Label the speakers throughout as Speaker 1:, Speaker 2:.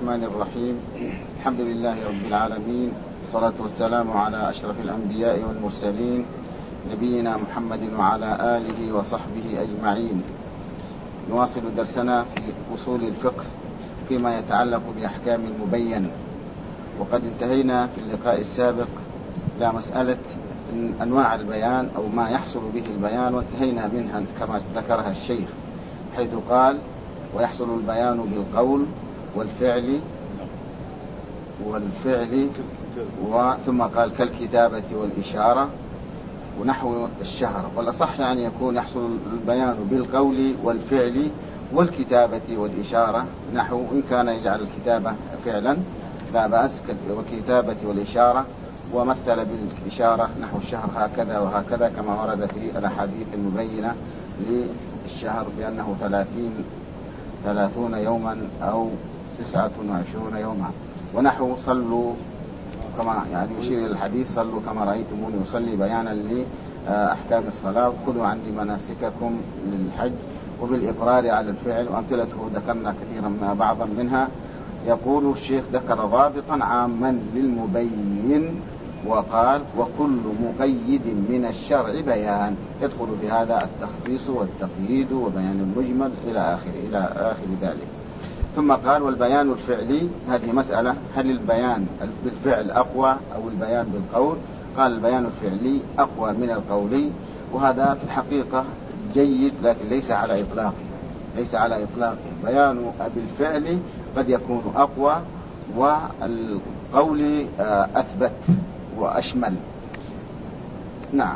Speaker 1: الرحمن الرحيم. الحمد لله رب العالمين، والصلاة والسلام على أشرف الأنبياء والمرسلين نبينا محمد وعلى آله وصحبه أجمعين. نواصل درسنا في أصول الفقه فيما يتعلق بأحكام المبين، وقد انتهينا في اللقاء السابق إلى مسألة أنواع البيان أو ما يحصل به البيان، وانتهينا منها كما ذكرها الشيخ، حيث قال: ويحصل البيان بالقول والفعل ثم قال كالكتابة والإشارة ونحو الشهر. والأصح يعني يكون يحصل البيان بالقول والفعل والكتابة والإشارة، نحو إن كان يجعل الكتابة فعلا لا بأس، والكتابة والإشارة، ومثل بالإشارة نحو الشهر هكذا وهكذا، كما ورد في الأحاديث المبينة للشهر بأنه 30 يوما أو 29 يوما، ونحو صلوا كما يعني يشير إلى الحديث: صلوا كما رأيتموني أصلي، بيانا لأحكام الصلاة، خذوا عني مناسككم للحج، وبالإقرار على الفعل. وأمثلته ذكرنا كثيرا بعضا منها. يقول الشيخ: ذكر ضابطا عاما للمبين وقال: وكل مقيد من الشرع بيان، يدخل في هذا التخصيص والتقييد وبيان المجمل إلى آخر ذلك. ثم قال: والبيان الفعلي، هذه مسألة، هل البيان بالفعل أقوى أو البيان بالقول؟ قال: البيان الفعلي أقوى من القولي، وهذا في الحقيقة جيد، لكن ليس على إطلاقه. البيان بالفعل قد يكون أقوى، والقول أثبت وأشمل. نعم.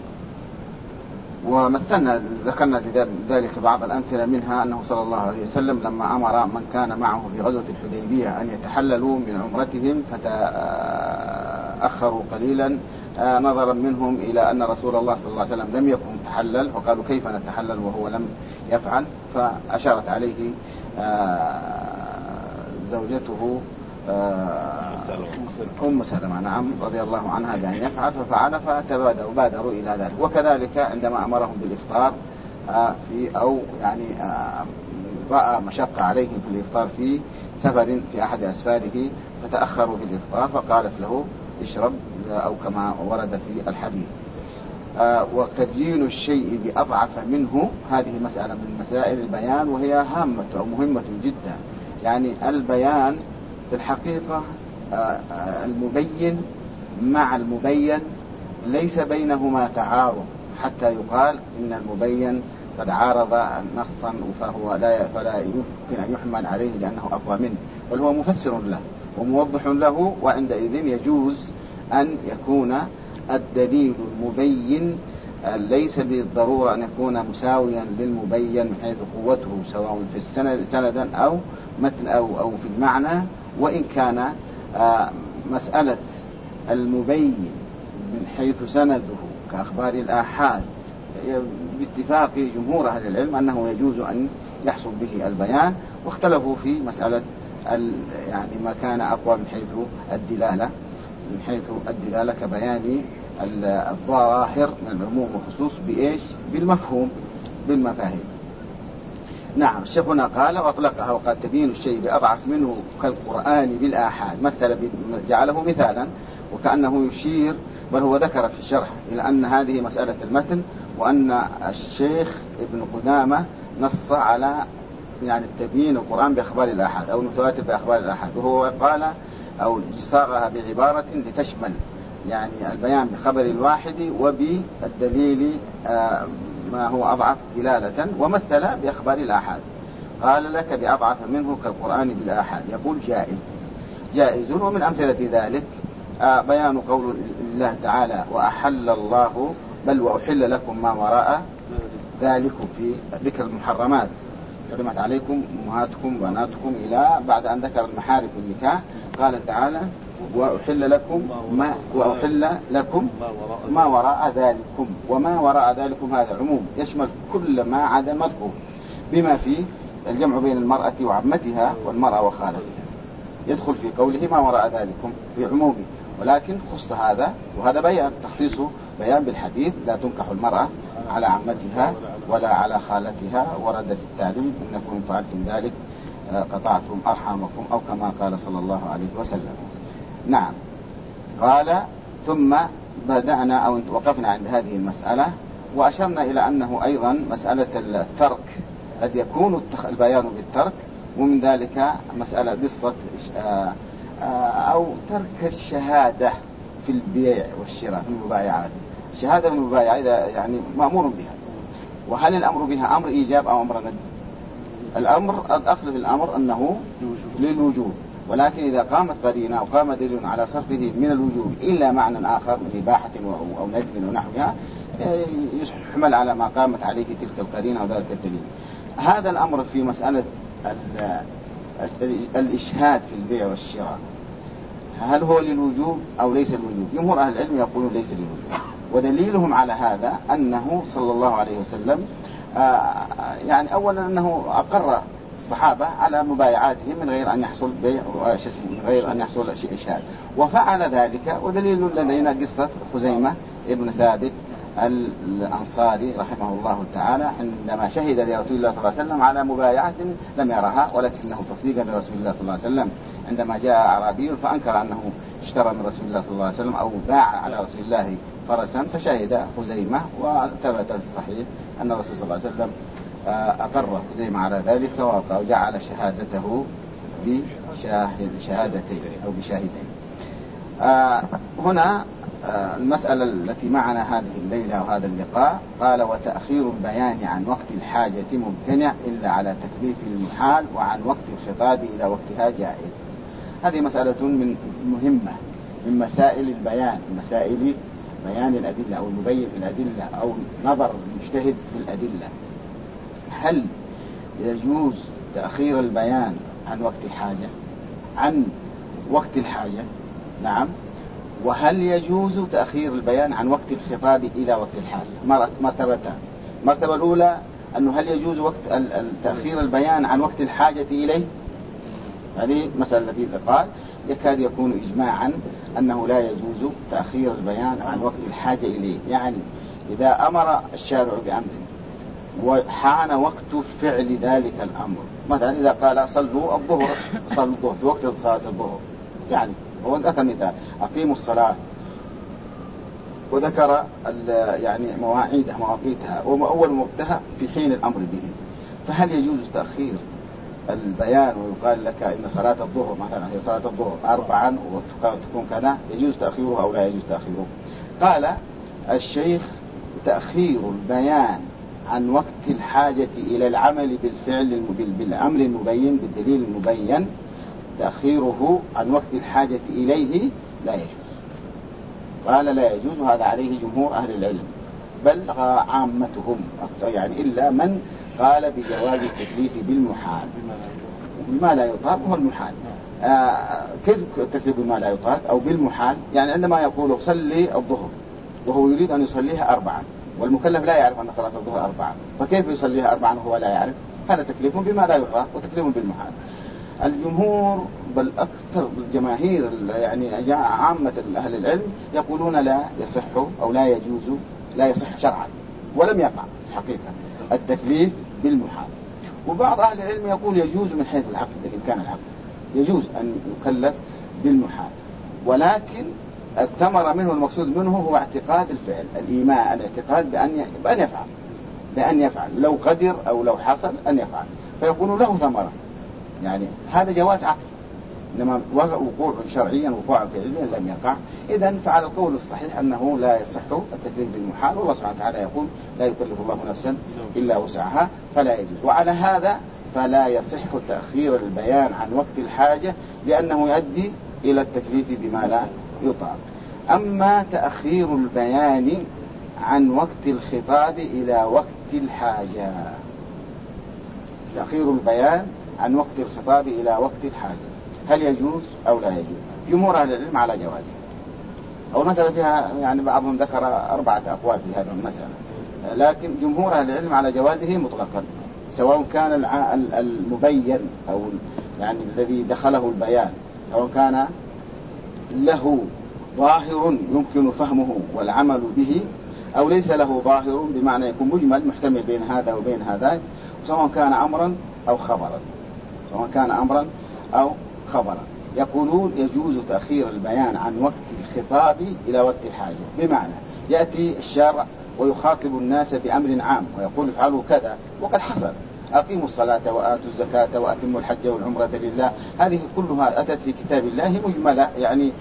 Speaker 1: ومثلنا ذكرنا ذلك بعض الأمثلة، منها أنه صلى الله عليه وسلم لما أمر من كان معه في غزوة الحديبية أن يتحللوا من عمرتهم فتأخروا قليلا، نظرا منهم إلى أن رسول الله صلى الله عليه وسلم لم يكن تحلل، وقالوا: كيف نتحلل وهو لم يفعل؟ فأشارت عليه زوجته أم سلمة، نعم، رضي الله عنها، بأن يفعل، ففعل، فبادروا إلى ذلك. وكذلك عندما أمرهم بالإفطار أو يعني رأى مشقة عليهم في الإفطار في سفر في أحد أسفاره، فتأخروا في الإفطار، فقالت له: اشرب، أو كما ورد في الحديث. وتبيين الشيء بأضعف منه، هذه مسألة من مسائل البيان، وهي هامة أو مهمة جدا. يعني البيان في الحقيقة المبين مع المبين ليس بينهما تعارض حتى يقال إن المبين قد عارض نصا فلا يمكن أن يحمل عليه لأنه أقوى منه، بل هو مفسر له وموضح له، وعندئذ يجوز أن يكون الدليل المبين ليس بالضرورة أن يكون مساويا للمبين من حيث قوته، سواء في السند سندا أو متن أو في المعنى، وإن كان مسألة المبين من حيث سنده كأخبار الآحاد باتفاق جمهور أهل العلم أنه يجوز أن يحصل به البيان، واختلفوا في مسألة يعني ما كان أقوى من حيث الدلالة كبيان الظاهر من العموم والخصوص بإيش؟ بالمفاهيم. نعم. الشيخ هنا قال: وأطلقها وقد تبين الشيء بأضعف منه كالقرآن بالآحاد، جعله مثالا وكأنه يشير، بل هو ذكر في الشرح إلى أن هذه مسألة المتن، وأن الشيخ ابن قدامة نص على يعني تبيين القرآن بأخبار الآحاد أو متواتر بأخبار الآحاد، وهو قال أو صاغها بعبارة لتشمل يعني البيان بخبر الواحد وبالدليل ما هو أضعف دلالة، ومثل بأخبار الآحاد. قال: لك بأضعف منه كالقرآن بالآحاد. يقول: جائز. ومن أمثلة ذلك بيان قول الله تعالى: وأحل الله وأحل لكم ما وراء ذلكم، في ذكر المحرمات: حرمت عليكم أمهاتكم وبناتكم، إلى بعد أن ذكر المحارم في النكاح قال تعالى: وأحل لكم ما وراء ذلكم. وما وراء ذلكم هذا عموم يشمل كل ما عدا المذكور، بما فيه الجمع بين المرأة وعمتها والمرأة وخالتها، يدخل في قوله ما وراء ذلكم في عمومه، ولكن خص هذا، وهذا بيان تخصيصه بيان بالحديث: لا تنكح المرأة على عمتها ولا على خالتها، ورد في التعليم: إنكم فعلتم ذلك قطعتم أرحامكم، أو كما قال صلى الله عليه وسلم. نعم. قال ثم بدأنا أو وقفنا عند هذه المسألة، وأشرنا إلى أنه أيضا مسألة الترك قد يكون البيان بالترك، ومن ذلك مسألة قصة أو ترك الشهادة في البيع والشراء في المبايعات. الشهادة في المبايعة إذا يعني مأمور بها، وهل الأمر بها أمر إيجاب أو أمر ندب؟ الأمر الأصل في الأمر أنه للوجوب، ولكن إذا قامت قرينة أو قام دليل على صرفه من الوجوب إلا معنى آخر من إباحة أو ندب ونحوها يحمل على ما قامت عليه تلك القرينة وذلك الدليل. هذا الأمر في مسألة الإشهاد في البيع والشراء هل هو للوجوب أو ليس للوجوب؟ جمهور أهل العلم يقولون ليس للوجوب، ودليلهم على هذا أنه صلى الله عليه وسلم يعني أولا أنه أقر الصحابة على مبايعاتهم من غير أن يحصل بيع من غير أن يحصل إشهاد، وفعل ذلك. ودليل لدينا قصة خزيمة ابن ثابت الأنصاري رحمه الله تعالى عندما شهد لرسول الله صلى الله عليه وسلم على مبايعة لم يرها، ولكنه تصديقا لرسول الله صلى الله عليه وسلم عندما جاء أعرابي فأنكر أنه اشترى من رسول الله صلى الله عليه وسلم أو باع على رسول الله فرسا، فشهد خزيمة وثبت في الصحيح أن الرسول صلى الله عليه وسلم أقر خزيمة على ذلك وجعل شهادته بشهادتين أو بشاهدين. هنا المسألة التي معنا هذه الليلة وهذا اللقاء قال وتأخير البيان عن وقت الحاجة ممتنع إلا على تكليف المحال، وعن وقت الخطاب إلى وقتها جائز. هذه مسألة مهمة من مسائل البيان، مسائل بيان الأدلة أو المبين في الأدلة أو نظر المجتهد في الأدلة. هل يجوز تأخير البيان عن وقت الحاجة عن وقت الحاجة؟ نعم. وهل يجوز تأخير البيان عن وقت الخطاب إلى وقت الحاجة؟ مرتبتان. المرتبة الأولى أنه هل يجوز وقت تأخير البيان عن وقت الحاجة إليه؟ هذه مسألة التي قال يكاد يكون إجماعا أنه لا يجوز تأخير البيان عن وقت الحاجة إليه. يعني إذا أمر الشارع بأمر وحان وقت فعل ذلك الأمر، مثلا إذا قال صلوا الظهر في وقت صلاة الظهر، يعني هو ذكر مثال أقيموا الصلاة وذكر يعني مواقيتها وأول وقتها في حين الأمر به، فهل يجوز تأخير البيان ويقال لك إن صلاة الظهر مثلا هي صلاة الظهر 4 وتكون كذا، يجوز تأخيره أو لا يجوز تأخيره؟ قال الشيخ تأخير البيان عن وقت الحاجة إلى العمل بالفعل بالأمر المبين بالدليل المبين، تأخيره عن وقت الحاجة إليه لا يجوز. قال لا يجوز، وهذا عليه جمهور أهل العلم بل عامتهم، يعني إلا من قال بجواز التكليف بالمحال بما لا يطاق. هو المحال كيف التكليف بما لا يطاق أو بالمحال؟ يعني عندما يقول صلي الظهر وهو يريد أن يصليها 4، والمكلف لا يعرف أن صلاة الظهر 4، فكيف يصليها 4 وهو لا يعرف؟ هذا تكليف بما لا يطاق وتكليف بالمحال. الجمهور بل أكثر الجماهير يعني عامة أهل العلم يقولون لا يصح أو لا يجوز، لا يصح شرعا ولم يقع حقيقة التكليف بالمحال. وبعض أهل العلم يقول يجوز من حيث العقل، إن كان العقل يجوز أن يكلف بالمحال، ولكن الثمرة منه المقصود منه هو اعتقاد الفعل، الإيمان، الاعتقاد بأن يفعل لو قدر أو لو حصل أن يفعل، فيكون له ثمرة. يعني هذا جواز عقل، إنما وقوع شرعيا وقوع فعليا لم يقع. إذن فعلى القول الصحيح أنه لا يصح التكليف بالمحال، والله سبحانه وتعالى يقول لا يكلف الله نفسا إلا وسعها، فلا يجوز. وعلى هذا فلا يصح تأخير البيان عن وقت الحاجة لأنه يؤدي إلى التكليف بما لا يطاق. أما تأخير البيان عن وقت الخطاب إلى وقت الحاجة، تأخير البيان عن وقت الخطاب إلى وقت الحاجة هل يجوز أو لا يجوز؟ جمهور أهل العلم على جوازه. أو المسألة فيها يعني بعضهم ذكر 4 أقوال في هذه المسألة، لكن جمهور أهل العلم على جوازه مطلقا، سواء كان المبين أو يعني الذي دخله البيان سواء كان له ظاهر يمكن فهمه والعمل به أو ليس له ظاهر بمعنى يكون مجمل محتمل بين هذا وبين هذا، سواء كان أمرا أو خبرا. سواء كان أمرا أو خبرا. يقولون يجوز تأخير البيان عن وقت الخطاب إلى وقت الحاجة، بمعنى يأتي الشارع ويخاطب الناس بأمر عام ويقول افعلوا كذا وقد حصل، أقيموا الصلاة وآتوا الزكاة وأتموا الحج والعمرة لله، هذه كلها أتت في كتاب الله مجملة، يعني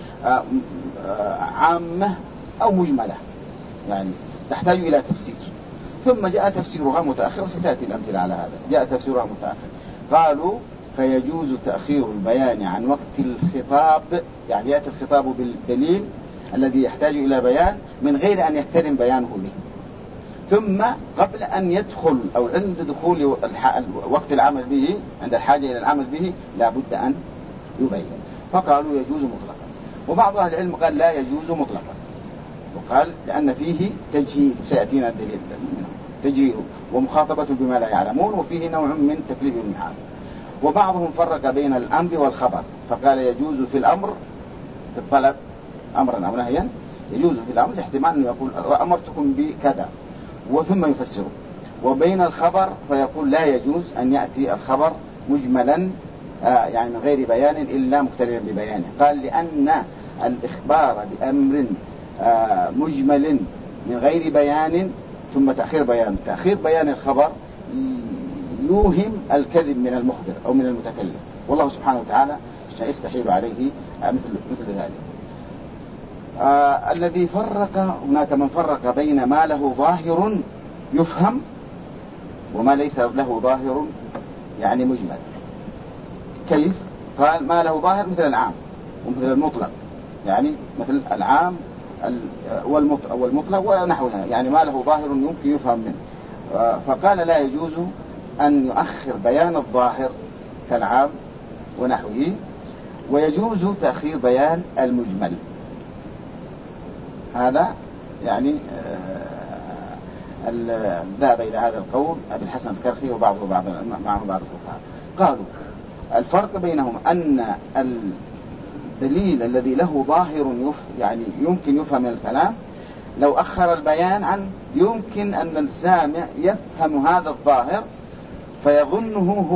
Speaker 1: عامة أو مجملة، يعني تحتاج إلى تفسير، ثم جاء تفسيرها متأخر، وستأتي الأمثلة على هذا، جاء تفسيرها متأخر. قالوا فيجوز تأخير البيان عن وقت الخطاب، يعني يأتي الخطاب بالدليل الذي يحتاج إلى بيان من غير أن يقترن بيانه به، ثم قبل أن يدخل أو عند دخول وقت العمل به، عند الحاجة إلى العمل به لا بد أن يبين. فقالوا يجوز مطلقا، وبعض أهل العلم قال لا يجوز مطلقا، وقال لأن فيه تجهيل، سيأتينا الدليل منه، تجهيل ومخاطبة بما لا يعلمون، وفيه نوع من تكليف المحال. وبعضهم فرق بين الأمر والخبر، فقال يجوز في الأمر في الطلب أمرا أو نهيا، يجوز في الأمر احتمال أنه يقول أمرتكم بكذا وثم يفسره، وبين الخبر فيقول لا يجوز أن يأتي الخبر مجملا يعني من غير بيان إلا مقترنا ببيانه. قال لأن الإخبار بأمر مجمل من غير بيان ثم تأخير بيان الخبر يوهم الكذب من المخبر أو من المتكلم، والله سبحانه وتعالى يستحيل عليه مثل ذلك. الذي فرق، هناك من فرق بين ما له ظاهر يفهم وما ليس له ظاهر يعني مجمل. كيف؟ قال ما له ظاهر مثل العام ومثل المطلق، يعني مثل العام والمطلق ونحوها، يعني ما له ظاهر يمكن يفهم منه. فقال لا يجوز أن يؤخر بيان الظاهر كالعام ونحوه، ويجوز تأخير بيان المجمل. هذا يعني ذهب إلى هذا القول أبي الحسن الكرخي وبعضه معه بعض الفقهاء. قالوا الفرق بينهم أن الدليل الذي له ظاهر يعني يمكن يفهم من الكلام، لو أخر البيان عنه يمكن أن السامع يفهم هذا الظاهر فيظنه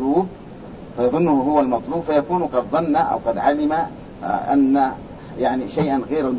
Speaker 1: هو المطلوب فيكون قد ظن أو قد علم أن يعني شيئا غير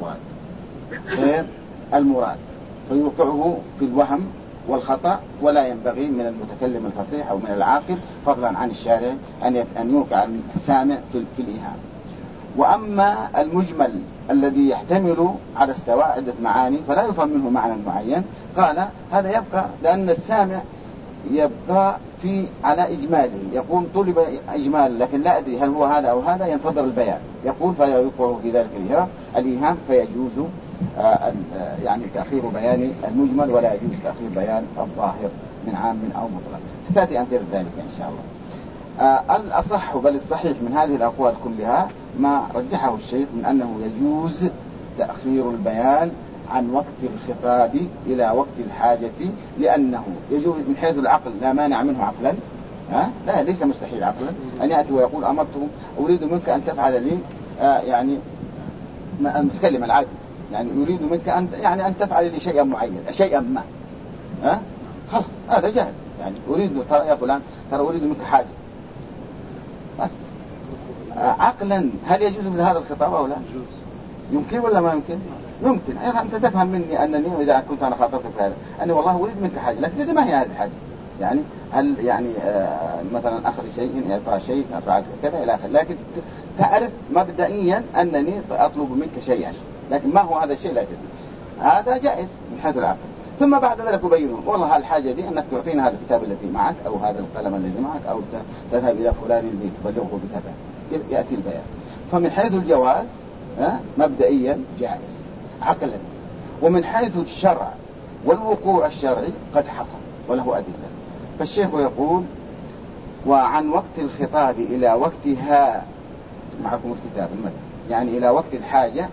Speaker 1: المراد فيوقعه في الوهم والخطأ، ولا ينبغي من المتكلم الفصيح أو من العاقل فضلا عن الشارع أن يوقع السامع في الإيهام. وأما المجمل الذي يحتمل على السواء عدة معاني فلا يفهم منه معنى معين، قال هذا يبقى لأن السامع يبقى على إجماله، يقول طلب إجمال لكن لا أدري هل هو هذا أو هذا، ينتظر البيان، يقول فلا يوقع في ذلك الإيهام، فيجوز يعني تأخير بيان المجمل ولا يجوز تأخير بيان الظاهر من عام أو مطلق. ستأتي أمثلة ذلك إن شاء الله. الأصح بل الصحيح من هذه الأقوال كلها ما رجحه الشيخ من أنه يجوز تأخير البيان عن وقت الخطاب إلى وقت الحاجة، لأنه يجوز من حيث العقل لا مانع منه عقلا، لا ليس مستحيل عقلا أن يأتي ويقول أمرته أريد منك أن تفعل لي يعني المتكلم العادي يعني يريد منك أن تفعل لي شيئا معين شيئا ما، خلاص هذا جاهز، يعني أريد يا فلان ترى أريد منك حاجة بس. عقلا هل يجوز مثل هذا الخطاب أو لا؟ يمكن ولا ما يمكن؟ يمكن. أنت تفهم مني أنني إذا كنت أنا خاطرتك هذا أني والله أريد منك حاجة، لكن إذا ما هي هذه الحاجة، يعني هل يعني مثلا أخذ شيء إعطاء شيء أفعل كذا إلى آخره، لكن تعرف مبدئيا أنني أطلب منك شيئا، لكن ما هو هذا الشيء لا تدري، هذا جائز من حيث العقل. ثم بعد ذلك يبينون والله الحاجة دي أنك تعطينا هذا الكتاب الذي معك أو هذا القلم الذي معك أو تذهب إلى فلان الذي تبلغه بكذا، يأتي البيان. فمن حيث الجواز مبدئيا جائز عقلا، ومن حيث الشرع والوقوع الشرعي قد حصل وله أدلة. فالشيخ يقول وعن وقت الخطاب إلى وقتها، معكم الكتاب المتن، يعني إلى وقت الحاجة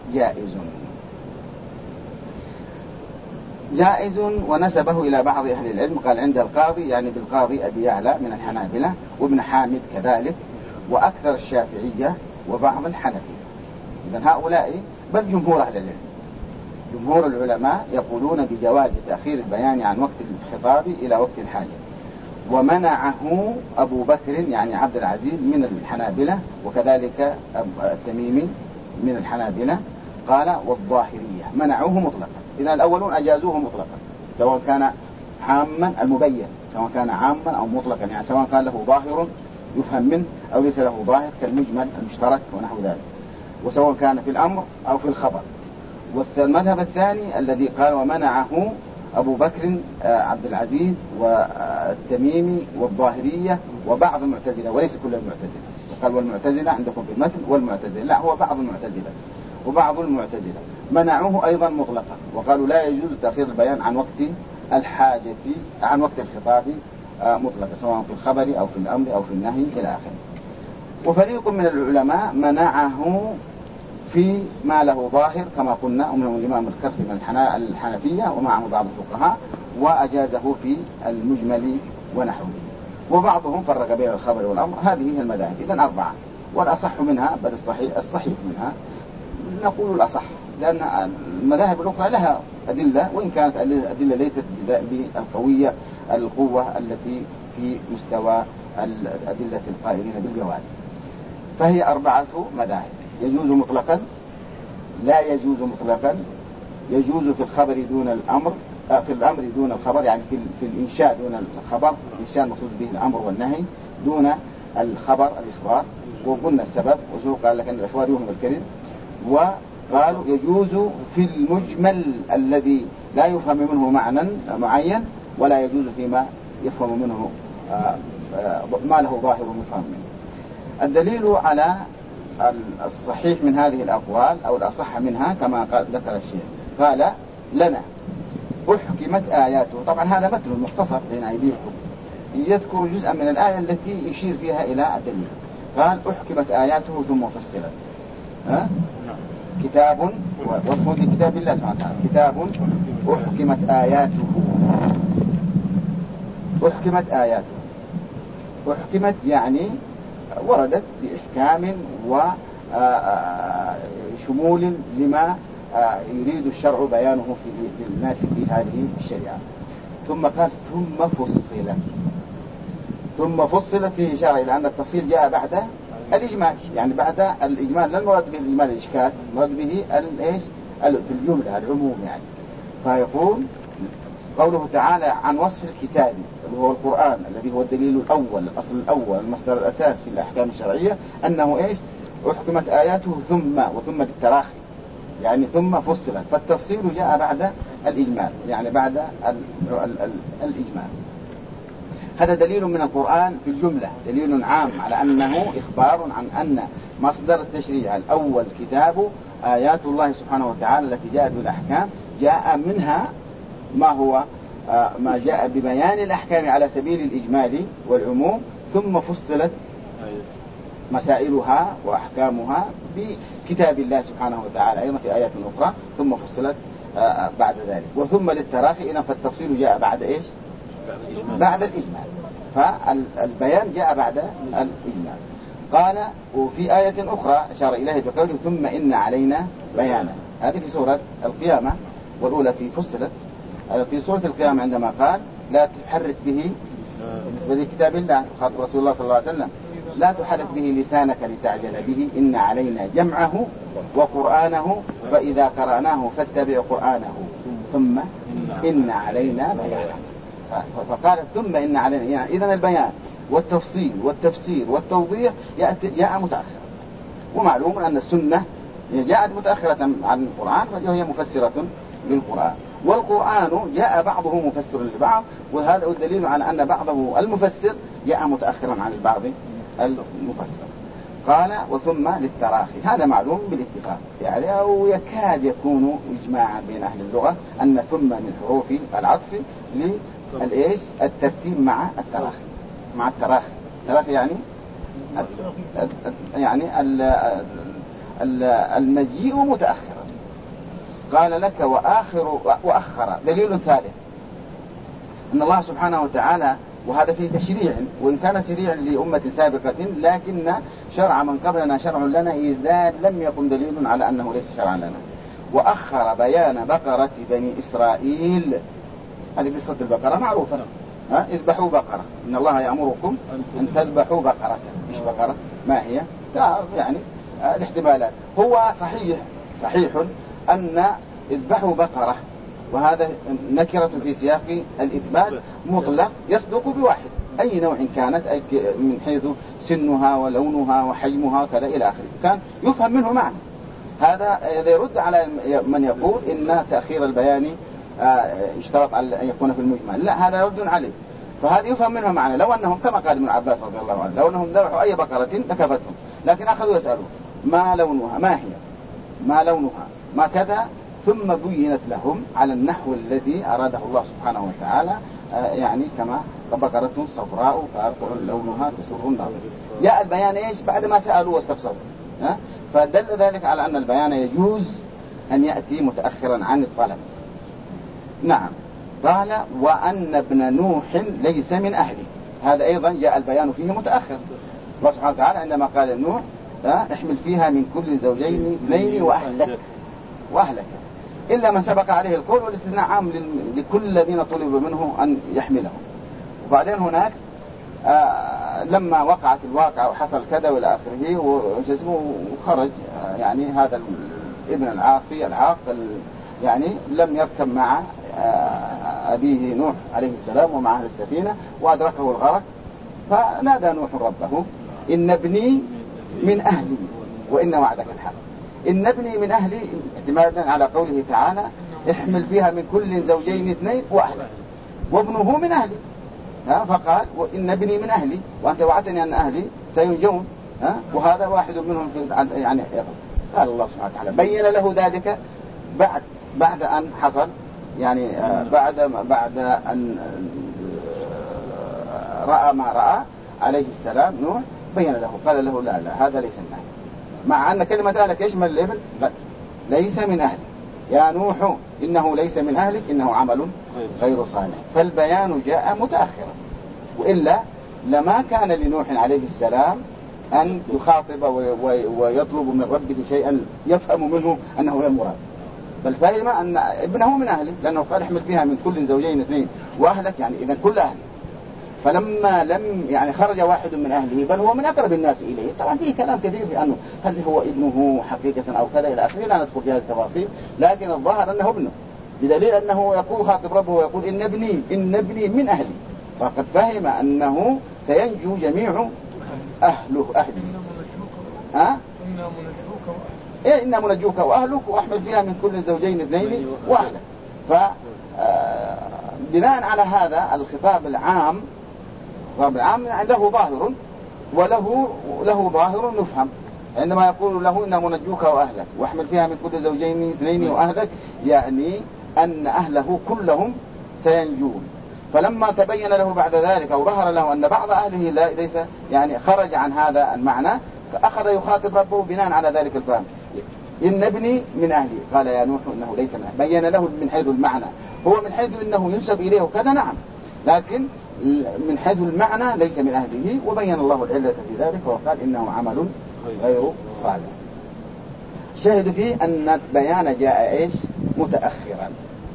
Speaker 1: جائز. ونسبه إلى بعض أهل العلم، قال عند القاضي يعني بالقاضي أبي يعلى من الحنابلة وابن حامد كذلك وأكثر الشافعية وبعض الحنفية. إذن هؤلاء بل جمهور أهل العلم، جمهور العلماء يقولون بجواز تأخير البيان عن وقت الخطاب إلى وقت الحاجة. ومنعه أبو بكر يعني عبد العزيز من الحنابلة، وكذلك التميمي من الحنابلة. قال والظاهرية منعوه مطلقا. إذا الأولون أجازوه مطلقا سواء كان عاما المبين، سواء كان عاما أو مطلقا، يعني سواء كان له ظاهر يفهم منه أو ليس له ظاهر كالمجمل المشترك ونحو ذلك، وسواء كان في الأمر أو في الخبر. والمذهب الثاني الذي قال ومنعه أبو بكر عبد العزيز والتميمي والظاهرية وبعض المعتزلة، وليس كل المعتزلة. وقال والمعتزلة عندكم في المتن والمعتزلة، لا، هو بعض المعتزلة وبعض المعتزلة منعوه أيضا مطلقا، وقالوا لا يجوز تأخير البيان عن وقت الحاجة، عن وقت الخطاب مطلقا، سواء في الخبر أو في الأمر أو في النهي إلى آخره. وفريق من العلماء منعه في ما له ظاهر كما قلنا، ومنهم الإمام الكرخي من الحنفية ومعه بعض الفقهاء، وأجازه في المجمل ونحوه. وبعضهم فرق بين الخبر والأمر. هذه هي المذاهب إذن 4، والأصح منها بل الصحيح منها نقول الأصح، لأن المذاهب الأخرى لها أدلة، وإن كانت الأدلة ليست بالقوية القوة التي في مستوى الأدلة القائلين بالجواز. فهي 4 مذاهب: يجوز مطلقا، لا يجوز مطلقا، يجوز في الخبر دون الأمر، في الأمر دون الخبر، يعني في الإنشاء دون الخبر، الإنشاء المقصود به الأمر والنهي دون الخبر الإخبار. وقلنا السبب، وشو قال لك أن الإخبار يوهم الكذب. وقالوا يجوز في المجمل الذي لا يفهم منه معنى معين، ولا يجوز فيما يفهم منه ما له ظاهر مفهم منه. الدليل على الصحيح من هذه الأقوال أو الأصح منها كما ذكر الشيخ، قال لنا أحكمت آياته. طبعا هذا متن مختصر بين أيديكم، يذكر جزءا من الآية التي يشير فيها إلى الدليل. قال أحكمت آياته ثم فصلت. كتاب، واسمه كتاب الله سبحانه وتعالى، كتاب أحكمت آياته. أحكمت آياته، أحكمت يعني وردت بإحكام وشمول لما يريد الشرع بيانه في الناس في هذه الشريعة. ثم قال ثم فصلت فيه إشارة إلى أن التفصيل جاء بعد الإجمال، يعني بعد الإجمال. لا المراد به الإجمال الإشكال، المراد به في الجملة العموم يعني. فيقول قوله تعالى عن وصف الكتاب اللي هو القرآن الذي هو الدليل الأول، الأصل الأول، المصدر الأساس في الأحكام الشرعية، أنه أحكمت آياته وثم بالتراخي، يعني ثم فصلت. فالتفصيل جاء بعد الإجمال، يعني بعد الإجمال. هذا دليل من القرآن في الجملة، دليل عام على أنه إخبار عن أن مصدر التشريع الأول كتاب آيات الله سبحانه وتعالى التي جاءت بالأحكام، جاء منها ما جاء ببيان الأحكام على سبيل الإجمال والعموم، ثم فصلت مسائلها وأحكامها بكتاب الله سبحانه وتعالى أيضا في آيات أخرى، ثم فصلت بعد ذلك. وثم للتراخي، إذن فالتفصيل جاء بعد بعد الإجمال، فالبيان جاء بعد الإجمال. قال وفي آية أخرى أشار إليه بقوله ثم إن علينا بيانا. هذه في سورة القيامة، والأولى في فصلت. في سورة القيامة عندما قال لا تحرك به، بالنسبة لكتاب الله خاطب رسول الله صلى الله عليه وسلم، لا تحرك به لسانك لتعجل به إن علينا جمعه وقرآنه فإذا قرأناه فاتبع قرآنه ثم إن علينا بيانه. فقال ثم إن علينا، يعني إذن البيان والتفصيل والتفسير والتوضيح جاء متأخرا. ومعلوم أن السنة جاءت متأخرة عن القرآن، فهي مفسرة للقرآن. والقرآن جاء بعضه مفسر لبعض، وهذا الدليل على أن بعضه المفسر جاء متأخرا عن البعض المفسر. قال وثم للتراخي، هذا معلوم بالاتفاق يعني، أو يكاد يكون إجماعا بين أهل اللغة أن ثم من حروف العطف الترتيب مع التراخي. مع التراخي يعني المجيء متأخرا. قال لك وأخر. دليل ثالث أن الله سبحانه وتعالى، وهذا فيه تشريع، وإن كان تشريع لأمة سابقة، لكن شرع من قبلنا شرع لنا إذا لم يكن دليل على أنه ليس شرعا لنا. وأخر بيان بقرة بني إسرائيل، هذه قصة البقرة معروفة، اذبحوا بقرة، إن الله يأمركم أن تذبحوا بقرة. مش بقرة، ما هي؟ يعني الاحتمالات. هو صحيح أن اذبحوا بقرة، وهذا نكرة في سياق الإثبات مطلق يصدق بواحد أي نوع كانت، من حيث سنها ولونها وحجمها كذا إلى آخره، كان يفهم منه معنى. هذا يرد على من يقول إن تأخير البيان اشترط على أن يكون في المجمل. لا، هذا رد عليه. فهذا يفهم منه معنى. لو أنهم كما قال ابن عباس رضي الله عنه، لو أنهم ذبحوا أي بقرة لكفتهم، لكن أخذوا يسألون ما لونها، ما هي، ما لونها، ما كذا، ثم بينت لهم على النحو الذي أراده الله سبحانه وتعالى، يعني كما بقرة صفراء فأرقع لونها تسر الناظر. جاء البيان إيش بعد ما سألوا واستفسروا. فدل ذلك على أن البيان يجوز أن يأتي متأخرا عن الطلب. نعم. قال وأن ابن نوح ليس من أهله، هذا أيضا جاء البيان فيه متأخر. الله سبحانه وتعالى عندما قال نوح احمل فيها من كل زوجين اثنين وأهلك إلا من سبق عليه القول، والاستثناء عام لكل الذين طلب منه أن يحملهم. وبعدين هناك لما وقعت الواقع وحصل كذا والى اخره وخرج يعني هذا ابن العاصي العاقل، يعني لم يركب مع أبيه نوح عليه السلام ومع أهل السفينة وأدركه الغرق، فنادى نوح ربه إن ابني من أهلي وإن وعدك الحق. إن ابني من أهلي اعتمادا على قوله تعالى احمل فيها من كل زوجين اثنين وأهلك، وابنه من أهلي. فقال وإن ابني من أهلي وأنت وعدتني أن أهلي سينجون، وهذا واحد منهم يعني قال الله سبحانه وتعالى بين له ذلك بعد أن حصل، يعني بعد أن رأى ما رأى عليه السلام نوح، بين له قال له لا هذا ليس من أهلي، مع أن كلمة أهلك يشمل الابن، ليس من أهلي يا نوح إنه ليس من أهلك إنه عمل غير صالح. فالبيان جاء متأخرا، وإلا لما كان لنوح عليه السلام أن يخاطب ويطلب من ربه شيئا يفهم منه أنه غير مراد، بل فهم أن ابنه من أهله، لأنه قال احمل فيها من كل زوجين اثنين وأهلك، يعني إذا كل أهله. فلما لم يعني خرج واحد من أهله بل هو من أقرب الناس إليه، طبعا فيه كلام كثير في أنه هل هو ابنه حقيقة أو كذا إلى آخره، لا ندخل في هذه التفاصيل، لكن الظاهر أنه ابنه، بدليل أنه يقول خاطب ربه ويقول إن ابني من أهلي، فقد فهم أنه سينجو جميع أهله. إنا منجوك وأهلك وأحمل فيها من كل زوجين اثنين وأهلك. فبناء على هذا الخطاب العام له ظاهر وله ظاهر يفهم، عندما يقول له إنا منجوك وأهلك وأحمل فيها من كل زوجين اثنين وأهلك، يعني أن أهله كلهم سينجون. فلما تبين له بعد ذلك أو ظهر له أن بعض أهله ليس يعني خرج عن هذا المعنى، فأخذ يخاطب ربه بناء على ذلك الفهم إن ابني من أهلي، قال يا نوح إنه ليس من أهلي. بين له من حيث المعنى، هو من حيث إنه ينسب إليه كذا نعم، لكن من حيث المعنى ليس من أهله، وبين الله العلة في ذلك وقال إنه عمل غير صالح. شاهد فيه أن البيان جاء إيش متأخرا.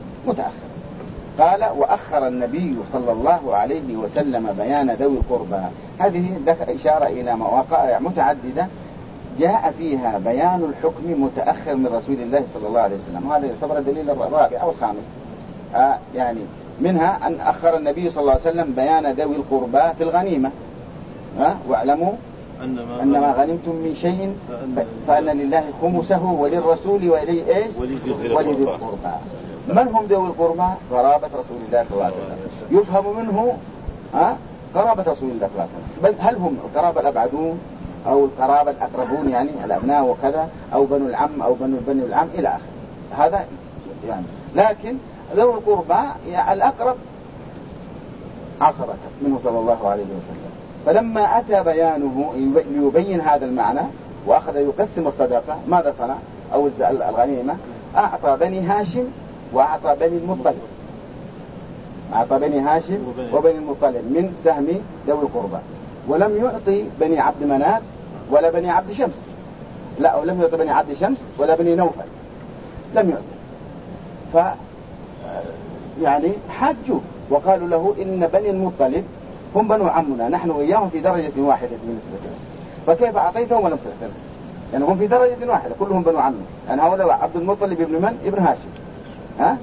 Speaker 1: قال وأخر النبي صلى الله عليه وسلم بيان ذوي القربى. هذه إشارة إلى مواقع متعددة جاء فيها بيان الحكم متأخر من رسول الله صلى الله عليه وسلم. هذا يعتبر الدليل الرابع أو الخامس. يعني منها أن أخر النبي صلى الله عليه وسلم بيان ذوي القربى في الغنيمة. واعلموا أنما غنمتم من شيء فأن لله خمسه وللرسول وإليه إيش ولذي القربى. من هم ذوي القربى؟ قرابة رسول الله صلى الله عليه وسلم. يفهم منه قرابة رسول الله صلى الله عليه وسلم، بل هل هم القرابة الأبعدون أو القرابة الأقربون، يعني الأبناء وكذا، أو بنو العم أو بنو العم إلى آخره. هذا يعني، لكن ذوي القربى يعني الأقرب عصبة منه صلى الله عليه وسلم. فلما أتى بيانه ليبين هذا المعنى وأخذ يقسم الصدقة، ماذا صنع؟ أو الغنيمة أعطى بني هاشم وأعطى بني المطلب، أعطى بني هاشم وبني المطلب من سهم ذوي القربى، ولم يعطي بني عبد مناف ولا بني عبد شمس، لا، ولم يعطي بني عبد شمس ولا بني نوفل، لم يعطي. يعني حجوا وقالوا له إن بني المطلب هم بنو عمنا، نحن وإياهم في درجة واحدة بالنسبة لهم، فكيف أعطيتهم ولم تعطهم؟ يعني هم في درجة واحدة كلهم بنو عمنا، يعني هؤلاء عبد المطلب ابن من؟ ابن هاشم، ها؟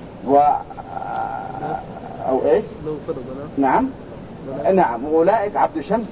Speaker 1: أو إيش؟ نعم نعم، أولئك عبد شمس